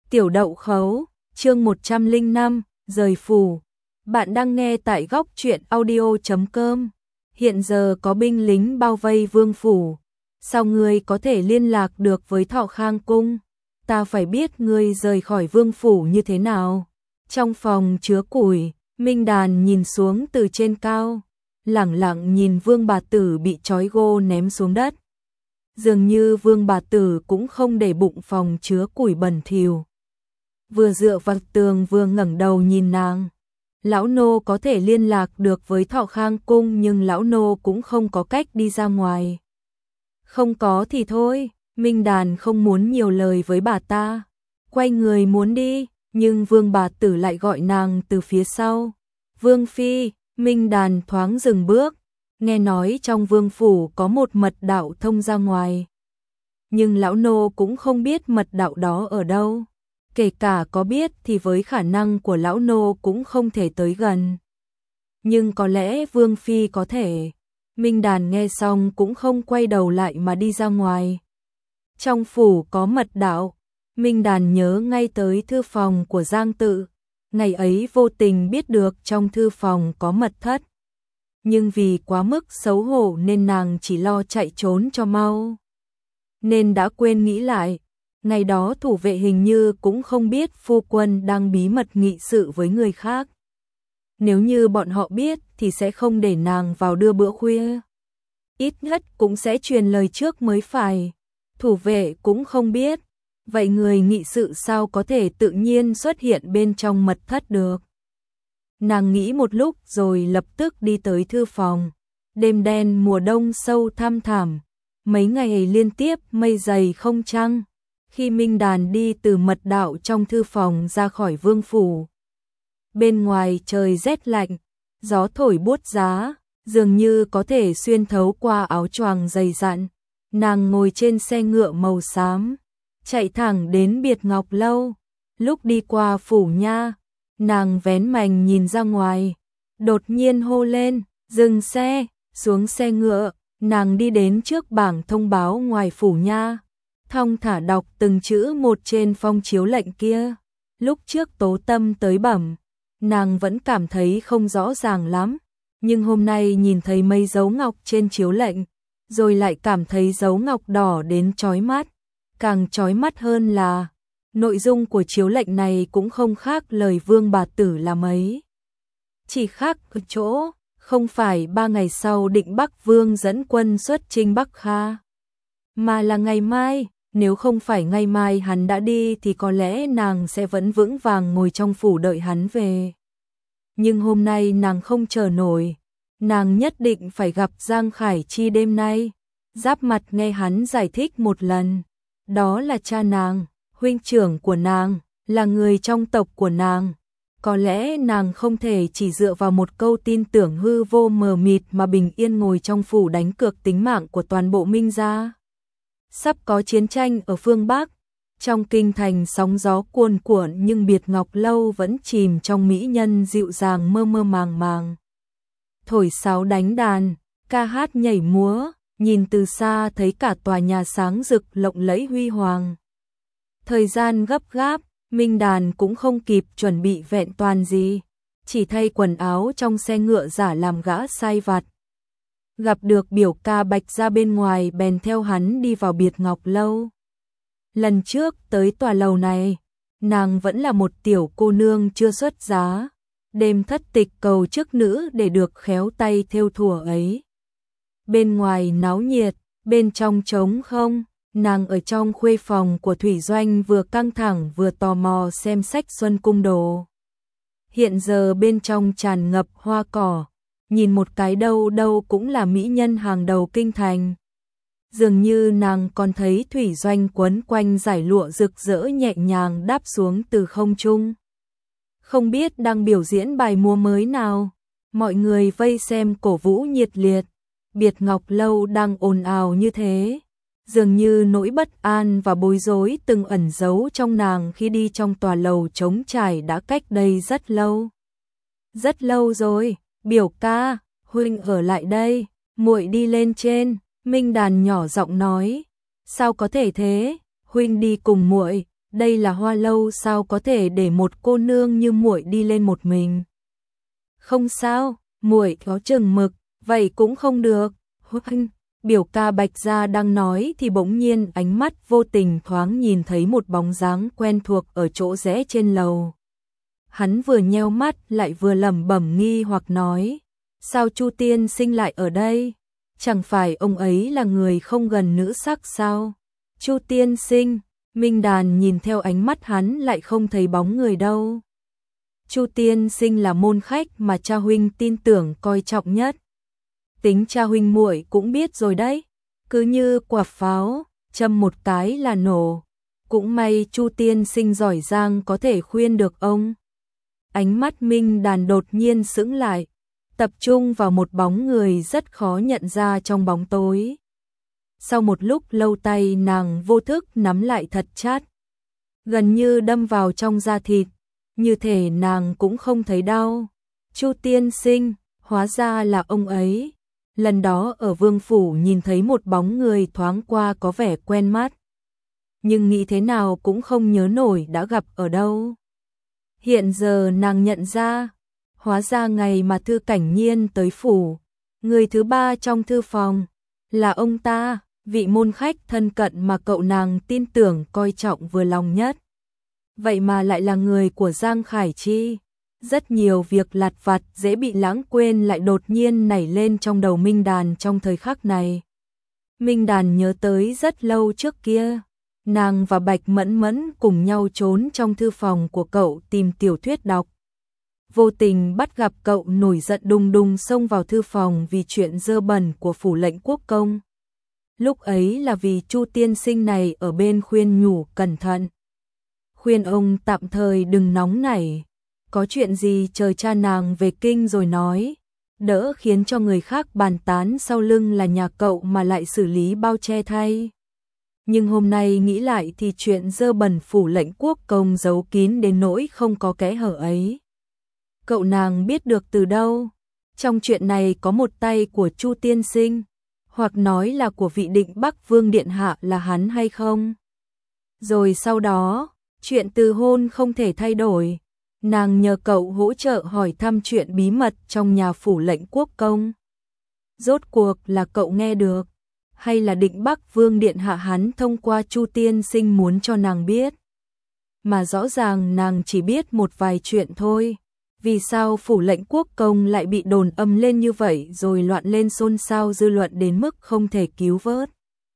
Tiểu Đậu Khấu, chương 105, rời phủ. Bạn đang nghe tại góc truyện audio.com. Hiện giờ có binh lính bao vây vương phủ. Sao ngươi có thể liên lạc được với Thọ Khang cung? Ta phải biết ngươi rời khỏi vương phủ như thế nào. Trong phòng chứa củi, Minh Đàn nhìn xuống từ trên cao, lẳng lặng nhìn Vương bà tử bị trói gô ném xuống đất. Dường như Vương bà tử cũng không để bụng phòng chứa củi bẩn thỉu. Vừa dựa vào tường vừa ngẩng đầu nhìn nàng. Lão nô có thể liên lạc được với Thọ Khang cung nhưng lão nô cũng không có cách đi ra ngoài. Không có thì thôi, Minh Đàn không muốn nhiều lời với bà ta. Quay người muốn đi, nhưng Vương bà tử lại gọi nàng từ phía sau. Vương phi, Minh Đàn thoáng dừng bước, nghe nói trong vương phủ có một mật đạo thông ra ngoài. Nhưng lão nô cũng không biết mật đạo đó ở đâu. Kể cả có biết thì với khả năng của lão nô cũng không thể tới gần. Nhưng có lẽ Vương phi có thể. Minh Đàn nghe xong cũng không quay đầu lại mà đi ra ngoài. Trong phủ có mật đạo, Minh Đàn nhớ ngay tới thư phòng của Giang Tự. Ngày ấy vô tình biết được trong thư phòng có mật thất. Nhưng vì quá mức xấu hổ nên nàng chỉ lo chạy trốn cho mau. Nên đã quên nghĩ lại. Ngày đó thủ vệ hình như cũng không biết phu quân đang bí mật nghị sự với người khác. Nếu như bọn họ biết thì sẽ không để nàng vào đưa bữa khuya. Ít nhất cũng sẽ truyền lời trước mới phải. Thủ vệ cũng không biết. Vậy người nghị sự sao có thể tự nhiên xuất hiện bên trong mật thất được? Nàng nghĩ một lúc rồi lập tức đi tới thư phòng. Đêm đen mùa đông sâu thăm thẳm. Mấy ngày liên tiếp mây dày không trăng. Khi Minh Đàn đi từ mật đạo trong thư phòng ra khỏi vương phủ. Bên ngoài trời rét lạnh, gió thổi buốt giá, dường như có thể xuyên thấu qua áo choàng dày dặn. Nàng ngồi trên xe ngựa màu xám, chạy thẳng đến Biệt Ngọc Lâu. Lúc đi qua phủ nha, nàng vén mành nhìn ra ngoài, đột nhiên hô lên, dừng xe, xuống xe ngựa, nàng đi đến trước bảng thông báo ngoài phủ nha. Thong thả đọc từng chữ một trên phong chiếu lệnh kia. Lúc trước Tố Tâm tới bẩm, nàng vẫn cảm thấy không rõ ràng lắm, nhưng hôm nay nhìn thấy mấy dấu ngọc trên chiếu lệnh, rồi lại cảm thấy dấu ngọc đỏ đến chói mắt. Càng chói mắt hơn là nội dung của chiếu lệnh này cũng không khác lời Vương bà tử là mấy. Chỉ khác ở chỗ, không phải 3 ngày sau định Bắc Vương dẫn quân xuất chinh Bắc Kha, mà là ngày mai. Nếu không phải ngày mai hắn đã đi thì có lẽ nàng sẽ vẫn vững vàng ngồi trong phủ đợi hắn về. Nhưng hôm nay nàng không chờ nổi. Nàng nhất định phải gặp Giang Khải Chi đêm nay. Giáp mặt nghe hắn giải thích một lần. Đó là cha nàng, huynh trưởng của nàng, là người trong tộc của nàng. Có lẽ nàng không thể chỉ dựa vào một câu tin tưởng hư vô mờ mịt mà bình yên ngồi trong phủ đánh cược tính mạng của toàn bộ Minh gia. Sắp có chiến tranh ở phương Bắc, trong kinh thành sóng gió cuồn cuộn nhưng Biệt Ngọc Lâu vẫn chìm trong mỹ nhân dịu dàng mơ mơ màng màng. Thổi sáo đánh đàn, ca hát nhảy múa, nhìn từ xa thấy cả tòa nhà sáng rực lộng lẫy huy hoàng. Thời gian gấp gáp, Minh Đàn cũng không kịp chuẩn bị vẹn toàn gì, chỉ thay quần áo trong xe ngựa giả làm gã sai vặt. Gặp được biểu ca Bạch ra bên ngoài bèn theo hắn đi vào Biệt Ngọc Lâu. Lần trước tới tòa lầu này, nàng vẫn là một tiểu cô nương chưa xuất giá, đêm thất tịch cầu chức nữ để được khéo tay thêu thùa ấy. Bên ngoài náo nhiệt, bên trong trống không, nàng ở trong khuê phòng của Thủy Doanh vừa căng thẳng vừa tò mò xem sách Xuân Cung Đồ. Hiện giờ bên trong tràn ngập hoa cỏ. Nhìn một cái đâu đâu cũng là mỹ nhân hàng đầu kinh thành. Dường như nàng còn thấy Thủy Doanh quấn quanh dải lụa rực rỡ nhẹ nhàng đáp xuống từ không trung. Không biết đang biểu diễn bài múa mới nào. Mọi người vây xem cổ vũ nhiệt liệt. Biệt Ngọc Lâu đang ồn ào như thế. Dường như nỗi bất an và bối rối từng ẩn giấu trong nàng khi đi trong tòa lầu trống trải đã cách đây rất lâu. Rất lâu rồi. Biểu ca, huynh ở lại đây, muội đi lên trên. Minh Đàn nhỏ giọng nói. Sao có thể thế, huynh đi cùng muội, đây là Hoa Lâu sao có thể để một cô nương như muội đi lên một mình. Không sao, muội có chừng mực, vậy cũng không được. Biểu ca Bạch Gia đang nói thì bỗng nhiên ánh mắt vô tình thoáng nhìn thấy một bóng dáng quen thuộc ở chỗ rẽ trên lầu. Hắn vừa nheo mắt lại vừa lẩm bẩm nghi hoặc nói, sao Chu tiên sinh lại ở đây? Chẳng phải ông ấy là người không gần nữ sắc sao? Chu tiên sinh, Minh Đàn nhìn theo ánh mắt hắn lại không thấy bóng người đâu. Chu tiên sinh là môn khách mà cha huynh tin tưởng coi trọng nhất. Tính cha huynh muội cũng biết rồi đấy, cứ như quả pháo, châm một cái là nổ. Cũng may Chu tiên sinh giỏi giang có thể khuyên được ông. Ánh mắt Minh Đàn đột nhiên sững lại, tập trung vào một bóng người rất khó nhận ra trong bóng tối. Sau một lúc lâu tay nàng vô thức nắm lại thật chặt, gần như đâm vào trong da thịt, như thể nàng cũng không thấy đau. Chu tiên sinh, hóa ra là ông ấy. Lần đó ở Vương Phủ nhìn thấy một bóng người thoáng qua có vẻ quen mắt, nhưng nghĩ thế nào cũng không nhớ nổi đã gặp ở đâu. Hiện giờ nàng nhận ra, hóa ra ngày mà Thư Cảnh Nhiên tới phủ, người thứ ba trong thư phòng là ông ta, vị môn khách thân cận mà cậu nàng tin tưởng coi trọng vừa lòng nhất. Vậy mà lại là người của Giang Khải Chi. Rất nhiều việc lặt vặt dễ bị lãng quên lại đột nhiên nảy lên trong đầu Minh Đàn trong thời khắc này. Minh Đàn nhớ tới rất lâu trước kia, nàng và Bạch Mẫn Mẫn cùng nhau trốn trong thư phòng của cậu tìm tiểu thuyết đọc. Vô tình bắt gặp cậu nổi giận đùng đùng xông vào thư phòng vì chuyện dơ bẩn của phủ lệnh quốc công. Lúc ấy là vì Chu tiên sinh này ở bên khuyên nhủ cẩn thận. Khuyên ông tạm thời đừng nóng nảy. Có chuyện gì chờ cha nàng về kinh rồi nói, đỡ khiến cho người khác bàn tán sau lưng là nhà cậu mà lại xử lý bao che thay. Nhưng hôm nay nghĩ lại thì chuyện dơ bẩn phủ lệnh quốc công giấu kín đến nỗi không có kẽ hở ấy. Cậu nàng biết được từ đâu? Trong chuyện này có một tay của Chu tiên sinh, hoặc nói là của vị Định Bắc Vương điện hạ là hắn hay không? Rồi sau đó, chuyện từ hôn không thể thay đổi. Nàng nhờ cậu hỗ trợ hỏi thăm chuyện bí mật trong nhà phủ lệnh quốc công. Rốt cuộc là cậu nghe được, hay là Định Bắc Vương điện hạ hắn thông qua Chu tiên sinh muốn cho nàng biết? Mà rõ ràng nàng chỉ biết một vài chuyện thôi. Vì sao phủ lệnh quốc công lại bị đồn âm lên như vậy rồi loạn lên xôn xao dư luận đến mức không thể cứu vớt?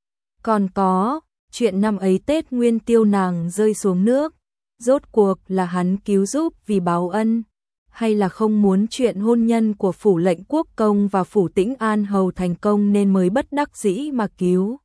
Còn có, chuyện năm ấy Tết Nguyên Tiêu nàng rơi xuống nước, rốt cuộc là hắn cứu giúp vì báo ân, hay là không muốn chuyện hôn nhân của phủ lệnh quốc công và phủ Tĩnh An Hầu thành công nên mới bất đắc dĩ mà cứu?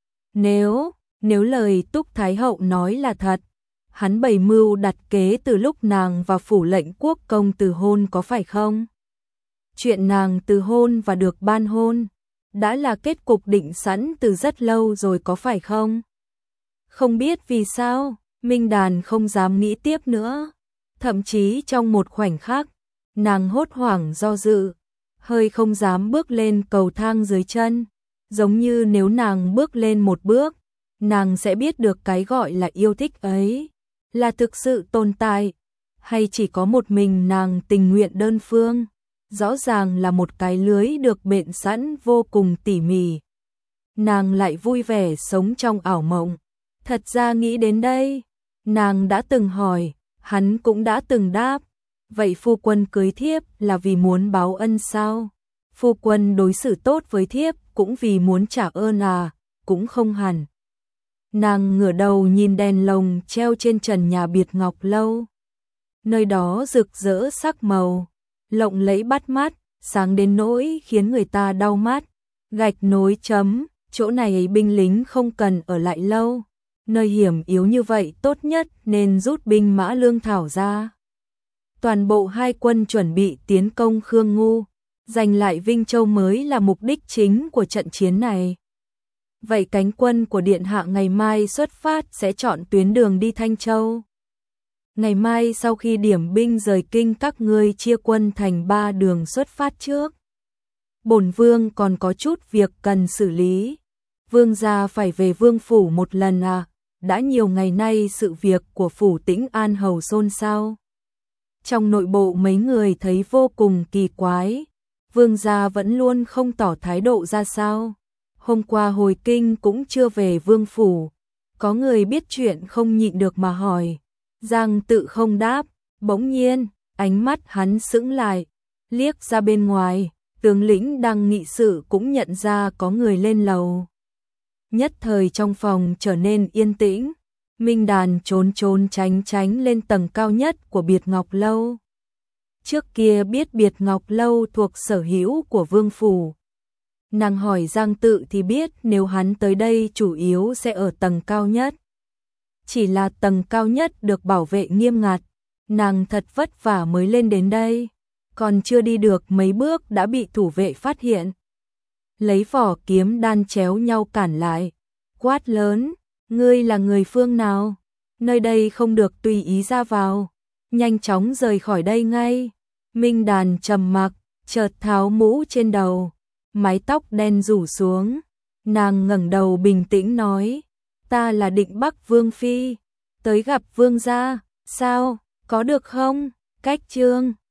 Nếu lời Túc Thái Hậu nói là thật, hắn bày mưu đặt kế từ lúc nàng và phủ lệnh quốc công từ hôn có phải không? Chuyện nàng từ hôn và được ban hôn đã là kết cục định sẵn từ rất lâu rồi có phải không? Không biết vì sao, Minh Đàn không dám nghĩ tiếp nữa. Thậm chí trong một khoảnh khắc, nàng hốt hoảng do dự, hơi không dám bước lên cầu thang dưới chân. Giống như nếu nàng bước lên một bước, nàng sẽ biết được cái gọi là yêu thích ấy là thực sự tồn tại, hay chỉ có một mình nàng tình nguyện đơn phương. Rõ ràng là một cái lưới được bện sẵn vô cùng tỉ mỉ. Nàng lại vui vẻ sống trong ảo mộng. Thật ra nghĩ đến đây, nàng đã từng hỏi, hắn cũng đã từng đáp. Vậy phu quân cưới thiếp là vì muốn báo ân sao? Phu quân đối xử tốt với thiếp cũng vì muốn trả ơn à? Cũng không hẳn. Nàng ngửa đầu nhìn đèn lồng treo trên trần nhà biệt Ngọc Lâu. Nơi đó rực rỡ sắc màu, lộng lẫy bắt mắt, sáng đến nỗi khiến người ta đau mắt. Gạch nối chấm, chỗ này binh lính không cần ở lại lâu. Nơi hiểm yếu như vậy tốt nhất nên rút binh mã lương thảo ra. Toàn bộ hai quân chuẩn bị tiến công Khương Ngu, giành lại Vinh Châu mới là mục đích chính của trận chiến này. Vậy cánh quân của Điện Hạ ngày mai xuất phát sẽ chọn tuyến đường đi Thanh Châu. Ngày mai sau khi điểm binh rời kinh các ngươi chia quân thành 3 đường xuất phát trước. Bổn vương còn có chút việc cần xử lý. Vương gia phải về vương phủ một lần à? đã nhiều ngày nay sự việc của phủ Tĩnh An Hầu xôn xao. Trong nội bộ mấy người thấy vô cùng kỳ quái, vương gia vẫn luôn không tỏ thái độ ra sao. Hôm qua hồi kinh cũng chưa về vương phủ, có người biết chuyện không nhịn được mà hỏi. Giang Tự không đáp, bỗng nhiên, ánh mắt hắn sững lại, liếc ra bên ngoài, tướng lĩnh đang nghị sự cũng nhận ra có người lên lầu. Nhất thời trong phòng trở nên yên tĩnh, Minh Đàn trốn trốn tránh tránh lên tầng cao nhất của Biệt Ngọc Lâu. Trước kia biết Biệt Ngọc Lâu thuộc sở hữu của vương phủ. Nàng hỏi Giang Tự thì biết nếu hắn tới đây chủ yếu sẽ ở tầng cao nhất. Chỉ là tầng cao nhất được bảo vệ nghiêm ngặt, nàng thật vất vả mới lên đến đây, còn chưa đi được mấy bước đã bị thủ vệ phát hiện. Lấy vỏ kiếm đan chéo nhau cản lại, quát lớn, ngươi là người phương nào? Nơi đây không được tùy ý ra vào, nhanh chóng rời khỏi đây ngay. Minh Đàn trầm mặc, chợt tháo mũ trên đầu, mái tóc đen rủ xuống, nàng ngẩng đầu bình tĩnh nói, ta là Định Bắc Vương Phi, tới gặp vương gia, sao, có được không? Cách chương